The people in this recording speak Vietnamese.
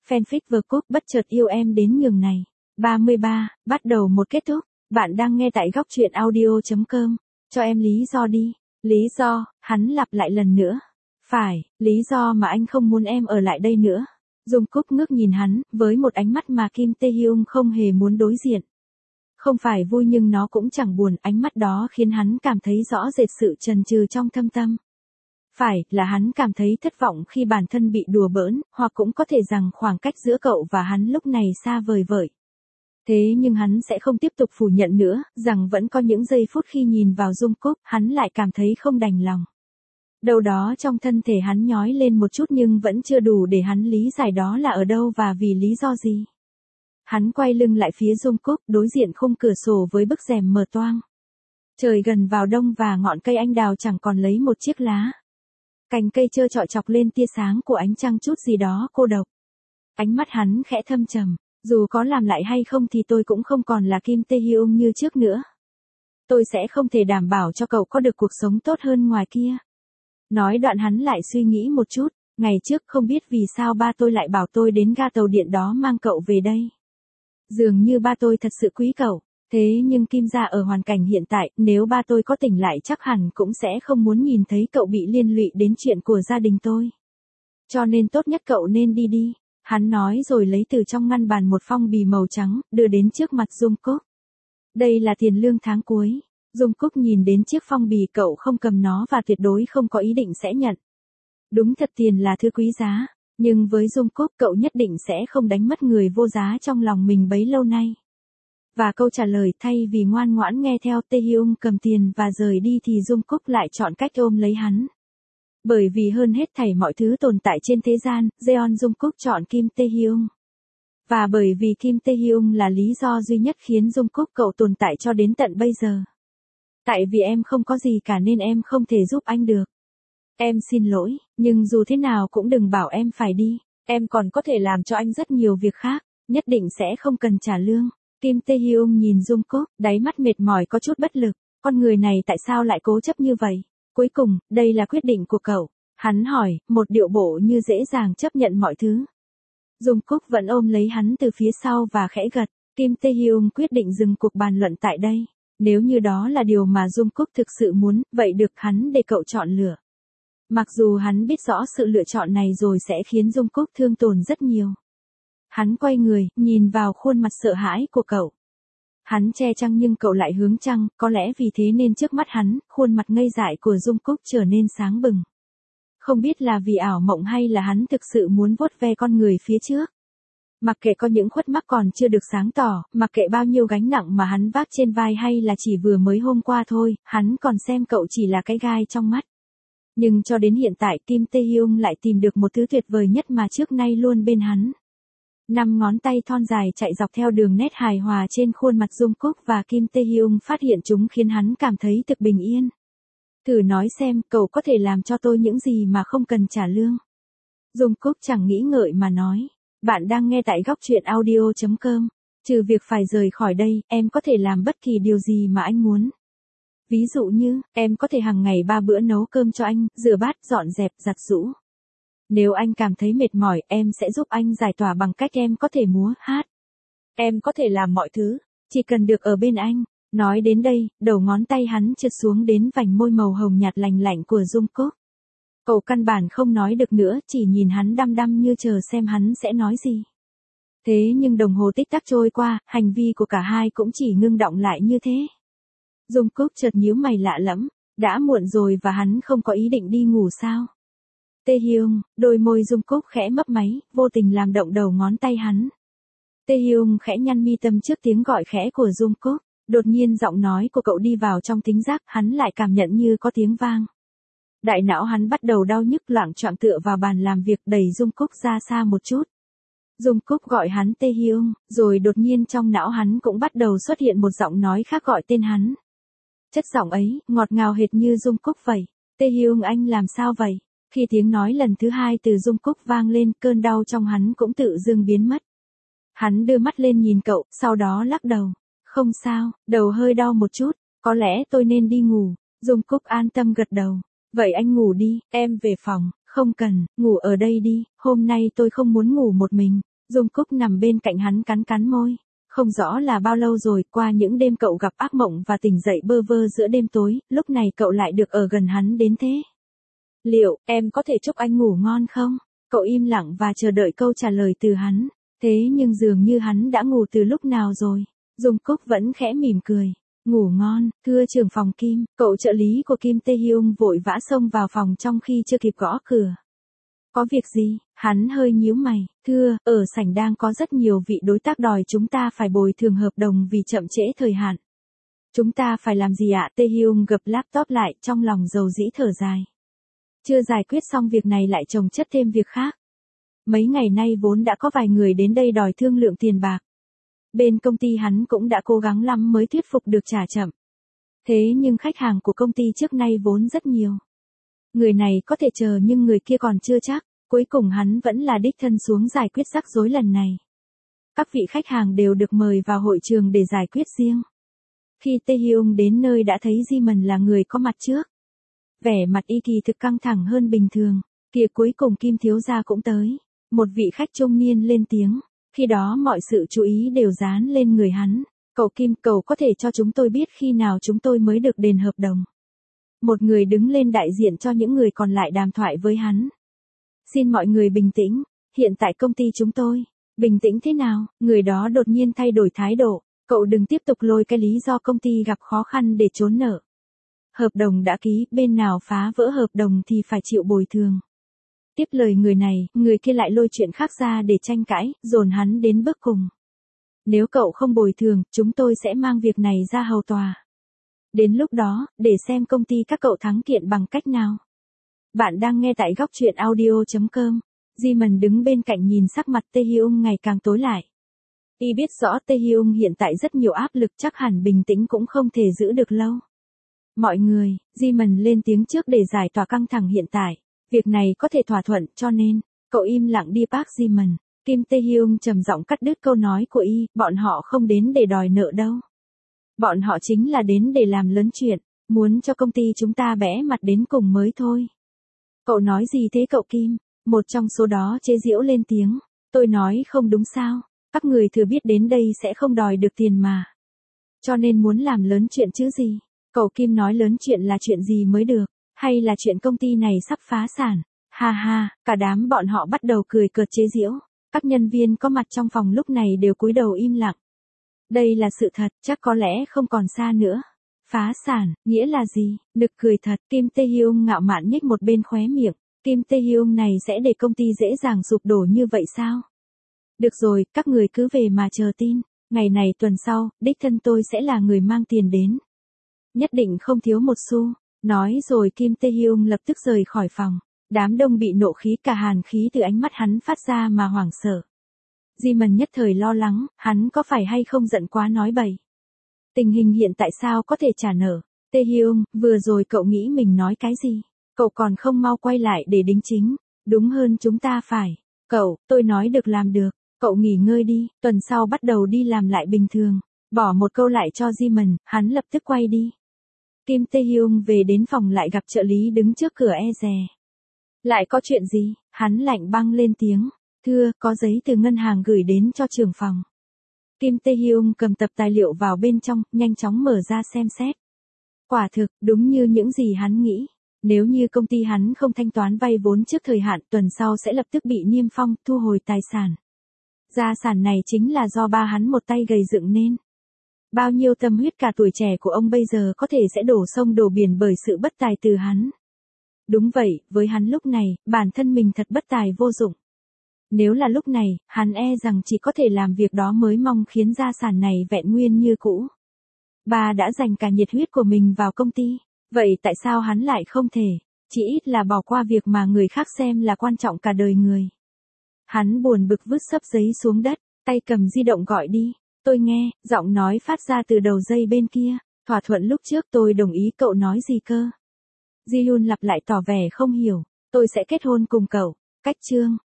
Fanfic vừa cúp bất chợt yêu em đến nhường này. 33, bắt đầu một kết thúc. Bạn đang nghe tại góc truyện audio.com. Cho em lý do đi. Lý do, hắn lặp lại lần nữa. Phải, lý do mà anh không muốn em ở lại đây nữa. Jungkook ngước nhìn hắn, với một ánh mắt mà Kim Taehyung không hề muốn đối diện. Không phải vui nhưng nó cũng chẳng buồn, ánh mắt đó khiến hắn cảm thấy rõ rệt sự chần chừ trong thâm tâm. Phải, là hắn cảm thấy thất vọng khi bản thân bị đùa bỡn, hoặc cũng có thể rằng khoảng cách giữa cậu và hắn lúc này xa vời vợi. Thế nhưng hắn sẽ không tiếp tục phủ nhận nữa, rằng vẫn có những giây phút khi nhìn vào Jungkook, hắn lại cảm thấy không đành lòng. Đâu đó trong thân thể hắn nhói lên một chút nhưng vẫn chưa đủ để hắn lý giải đó là ở đâu và vì lý do gì. Hắn quay lưng lại phía Jungkook, đối diện khung cửa sổ với bức rèm mở toang. Trời gần vào đông và ngọn cây anh đào chẳng còn lấy một chiếc lá. Cành cây trơ trọi chọc lên tia sáng của ánh trăng chút gì đó cô độc. Ánh mắt hắn khẽ thâm trầm, dù có làm lại hay không thì tôi cũng không còn là Kim Taehyung như trước nữa. Tôi sẽ không thể đảm bảo cho cậu có được cuộc sống tốt hơn ngoài kia. Nói đoạn hắn lại suy nghĩ một chút, ngày trước không biết vì sao ba tôi lại bảo tôi đến ga tàu điện đó mang cậu về đây. Dường như ba tôi thật sự quý cậu, thế nhưng Kim gia ở hoàn cảnh hiện tại, nếu ba tôi có tỉnh lại chắc hẳn cũng sẽ không muốn nhìn thấy cậu bị liên lụy đến chuyện của gia đình tôi. Cho nên tốt nhất cậu nên đi đi. Hắn nói rồi lấy từ trong ngăn bàn một phong bì màu trắng, đưa đến trước mặt Jungkook. Đây là tiền lương tháng cuối. Jungkook nhìn đến chiếc phong bì, cậu không cầm nó và tuyệt đối không có ý định sẽ nhận. Đúng thật tiền là thứ quý giá, nhưng với Jungkook cậu nhất định sẽ không đánh mất người vô giá trong lòng mình bấy lâu nay. Và câu trả lời thay vì ngoan ngoãn nghe theo Taehyung cầm tiền và rời đi thì Jungkook lại chọn cách ôm lấy hắn. Bởi vì hơn hết thảy mọi thứ tồn tại trên thế gian, Jeon Jungkook chọn Kim Taehyung. Và bởi vì Kim Taehyung là lý do duy nhất khiến Jungkook cậu tồn tại cho đến tận bây giờ. Tại vì em không có gì cả nên em không thể giúp anh được. Em xin lỗi, nhưng dù thế nào cũng đừng bảo em phải đi. Em còn có thể làm cho anh rất nhiều việc khác, nhất định sẽ không cần trả lương. Kim Taehyung nhìn Jungkook, đáy mắt mệt mỏi có chút bất lực. Con người này tại sao lại cố chấp như vậy? Cuối cùng, đây là quyết định của cậu. Hắn hỏi, một điệu bộ như dễ dàng chấp nhận mọi thứ. Jungkook vẫn ôm lấy hắn từ phía sau và khẽ gật. Kim Taehyung quyết định dừng cuộc bàn luận tại đây. Nếu như đó là điều mà Jungkook thực sự muốn, vậy được hắn để cậu chọn lựa. Mặc dù hắn biết rõ sự lựa chọn này rồi sẽ khiến Jungkook thương tổn rất nhiều. Hắn quay người, nhìn vào khuôn mặt sợ hãi của cậu. Hắn che trăng nhưng cậu lại hướng trăng, có lẽ vì thế nên trước mắt hắn, khuôn mặt ngây dại của Jungkook trở nên sáng bừng. Không biết là vì ảo mộng hay là hắn thực sự muốn vuốt ve con người phía trước. Mặc kệ có những khuất mắc còn chưa được sáng tỏ, mặc kệ bao nhiêu gánh nặng mà hắn vác trên vai hay là chỉ vừa mới hôm qua thôi, hắn còn xem cậu chỉ là cái gai trong mắt. Nhưng cho đến hiện tại Kim Taehyung lại tìm được một thứ tuyệt vời nhất mà trước nay luôn bên hắn. 5 ngón tay thon dài chạy dọc theo đường nét hài hòa trên khuôn mặt Jungkook và Kim Taehyung phát hiện chúng khiến hắn cảm thấy thực bình yên. Thử nói xem, cậu có thể làm cho tôi những gì mà không cần trả lương. Jungkook chẳng nghĩ ngợi mà nói. Bạn đang nghe tại góc truyện audio.com. Trừ việc phải rời khỏi đây, em có thể làm bất kỳ điều gì mà anh muốn. Ví dụ như, em có thể hàng ngày 3 bữa nấu cơm cho anh, rửa bát, dọn dẹp, giặt giũ. Nếu anh cảm thấy mệt mỏi, em sẽ giúp anh giải tỏa bằng cách em có thể múa, hát. Em có thể làm mọi thứ, chỉ cần được ở bên anh. Nói đến đây, đầu ngón tay hắn trượt xuống đến vành môi màu hồng nhạt lành lạnh của Jungkook. Cậu căn bản không nói được nữa, chỉ nhìn hắn đăm đăm như chờ xem hắn sẽ nói gì. Thế nhưng đồng hồ tích tắc trôi qua, hành vi của cả hai cũng chỉ ngưng đọng lại như thế. Jungkook chợt nhíu mày lạ lẫm, đã muộn rồi và hắn không có ý định đi ngủ sao? Taehyung, đôi môi Jungkook khẽ mấp máy, vô tình làm động đầu ngón tay hắn. Taehyung khẽ nhăn mi tâm trước tiếng gọi khẽ của Jungkook, đột nhiên giọng nói của cậu đi vào trong thính giác, hắn lại cảm nhận như có tiếng vang. Đại não hắn bắt đầu đau nhức loạng choạng tựa vào bàn làm việc đẩy Jungkook ra xa một chút. Jungkook gọi hắn Taehyung, rồi đột nhiên trong não hắn cũng bắt đầu xuất hiện một giọng nói khác gọi tên hắn. Chất giọng ấy, ngọt ngào hệt như Jungkook vậy. Taehyung anh làm sao vậy? Khi tiếng nói lần thứ hai từ Jungkook vang lên, cơn đau trong hắn cũng tự dưng biến mất. Hắn đưa mắt lên nhìn cậu, sau đó lắc đầu. Không sao, đầu hơi đau một chút, có lẽ tôi nên đi ngủ. Jungkook an tâm gật đầu. Vậy anh ngủ đi, em về phòng. Không cần, ngủ ở đây đi, hôm nay tôi không muốn ngủ một mình. Dung Cúc nằm bên cạnh hắn cắn cắn môi. Không rõ là bao lâu rồi, qua những đêm cậu gặp ác mộng và tỉnh dậy bơ vơ giữa đêm tối, lúc này cậu lại được ở gần hắn đến thế. Liệu, em có thể chúc anh ngủ ngon không? Cậu im lặng và chờ đợi câu trả lời từ hắn. Thế nhưng dường như hắn đã ngủ từ lúc nào rồi. Dung Cúc vẫn khẽ mỉm cười. Ngủ ngon, thưa trưởng phòng Kim. Cậu trợ lý của Kim Tae Hyung vội vã xông vào phòng trong khi chưa kịp gõ cửa. Có việc gì? Hắn hơi nhíu mày. Thưa, ở sảnh đang có rất nhiều vị đối tác đòi chúng ta phải bồi thường hợp đồng vì chậm trễ thời hạn. Chúng ta phải làm gì ạ? Tae Hyung gập laptop lại, trong lòng dầu dĩ thở dài. Chưa giải quyết xong việc này lại chồng chất thêm việc khác. Mấy ngày nay vốn đã có vài người đến đây đòi thương lượng tiền bạc. Bên công ty hắn cũng đã cố gắng lắm mới thuyết phục được trả chậm. Thế nhưng khách hàng của công ty trước nay vốn rất nhiều. Người này có thể chờ nhưng người kia còn chưa chắc. Cuối cùng hắn vẫn là đích thân xuống giải quyết rắc rối lần này. Các vị khách hàng đều được mời vào hội trường để giải quyết riêng. Khi Tae Hyung đến nơi đã thấy Ji-man là người có mặt trước. Vẻ mặt y kỳ thực căng thẳng hơn bình thường. Kìa cuối cùng Kim thiếu gia cũng tới. Một vị khách trung niên lên tiếng. Khi đó mọi sự chú ý đều dán lên người hắn. Cậu Kim, cậu có thể cho chúng tôi biết khi nào chúng tôi mới được đền hợp đồng. Một người đứng lên đại diện cho những người còn lại đàm thoại với hắn. Xin mọi người bình tĩnh, hiện tại công ty chúng tôi. Bình tĩnh thế nào? Người đó đột nhiên thay đổi thái độ. Cậu đừng tiếp tục lôi cái lý do công ty gặp khó khăn để trốn nợ. Hợp đồng đã ký, bên nào phá vỡ hợp đồng thì phải chịu bồi thường. Tiếp lời người này, người kia lại lôi chuyện khác ra để tranh cãi, dồn hắn đến bước cùng. Nếu cậu không bồi thường, chúng tôi sẽ mang việc này ra hầu tòa. Đến lúc đó, để xem công ty các cậu thắng kiện bằng cách nào. Bạn đang nghe tại góc truyện audio.com. Ji-man đứng bên cạnh nhìn sắc mặt Tae Hyung ngày càng tối lại. Y biết rõ Tae Hyung hiện tại rất nhiều áp lực, chắc hẳn bình tĩnh cũng không thể giữ được lâu. Mọi người, Ji-man lên tiếng trước để giải tỏa căng thẳng hiện tại. Việc này có thể thỏa thuận, cho nên, cậu im lặng đi Park Ji-man. Kim Tae Hyung trầm giọng cắt đứt câu nói của Y, bọn họ không đến để đòi nợ đâu. Bọn họ chính là đến để làm lớn chuyện, muốn cho công ty chúng ta bẽ mặt đến cùng mới thôi. Cậu nói gì thế cậu Kim? Một trong số đó chế giễu lên tiếng. Tôi nói không đúng sao, các người thừa biết đến đây sẽ không đòi được tiền mà. Cho nên muốn làm lớn chuyện chứ gì? Cậu Kim nói lớn chuyện là chuyện gì mới được, hay là chuyện công ty này sắp phá sản? Ha ha, cả đám bọn họ bắt đầu cười cợt chế giễu. Các nhân viên có mặt trong phòng lúc này đều cúi đầu im lặng. Đây là sự thật, chắc có lẽ không còn xa nữa. Phá sản, nghĩa là gì? Nực cười thật, Kim Tae Hyung ngạo mạn nhếch một bên khóe miệng. Kim Tae Hyung này sẽ để công ty dễ dàng sụp đổ như vậy sao? Được rồi, các người cứ về mà chờ tin. Ngày này tuần sau, đích thân tôi sẽ là người mang tiền đến. Nhất định không thiếu một xu. Nói rồi Kim Tae Hyung lập tức rời khỏi phòng. Đám đông bị nộ khí, cả hàn khí từ ánh mắt hắn phát ra mà hoảng sợ. Ji-man nhất thời lo lắng, hắn có phải hay không giận quá nói bậy. Tình hình hiện tại sao có thể trả nợ? Tae Hyung, vừa rồi cậu nghĩ mình nói cái gì? Cậu còn không mau quay lại để đính chính. Đúng hơn chúng ta phải. Cậu, tôi nói được làm được. Cậu nghỉ ngơi đi, tuần sau bắt đầu đi làm lại bình thường. Bỏ một câu lại cho Ji-man, hắn lập tức quay đi. Kim Tae Hyung về đến phòng lại gặp trợ lý đứng trước cửa e dè. Lại có chuyện gì? Hắn lạnh băng lên tiếng. Thưa, có giấy từ ngân hàng gửi đến cho trưởng phòng. Kim Tae Hyung cầm tập tài liệu vào bên trong, nhanh chóng mở ra xem xét. Quả thực, đúng như những gì hắn nghĩ. Nếu như công ty hắn không thanh toán vay vốn trước thời hạn, tuần sau sẽ lập tức bị niêm phong, thu hồi tài sản. Gia sản này chính là do ba hắn một tay gầy dựng nên. Bao nhiêu tâm huyết cả tuổi trẻ của ông bây giờ có thể sẽ đổ sông đổ biển bởi sự bất tài từ hắn. Đúng vậy, với hắn lúc này, bản thân mình thật bất tài vô dụng. Nếu là lúc này, hắn e rằng chỉ có thể làm việc đó mới mong khiến gia sản này vẹn nguyên như cũ. Bà đã dành cả nhiệt huyết của mình vào công ty, vậy tại sao hắn lại không thể, chỉ ít là bỏ qua việc mà người khác xem là quan trọng cả đời người. Hắn buồn bực vứt xấp giấy xuống đất, tay cầm di động gọi đi. Tôi nghe, giọng nói phát ra từ đầu dây bên kia. Thỏa thuận lúc trước tôi đồng ý, cậu nói gì cơ? Ji-hyun lặp lại tỏ vẻ không hiểu. Tôi sẽ kết hôn cùng cậu. Cách chương.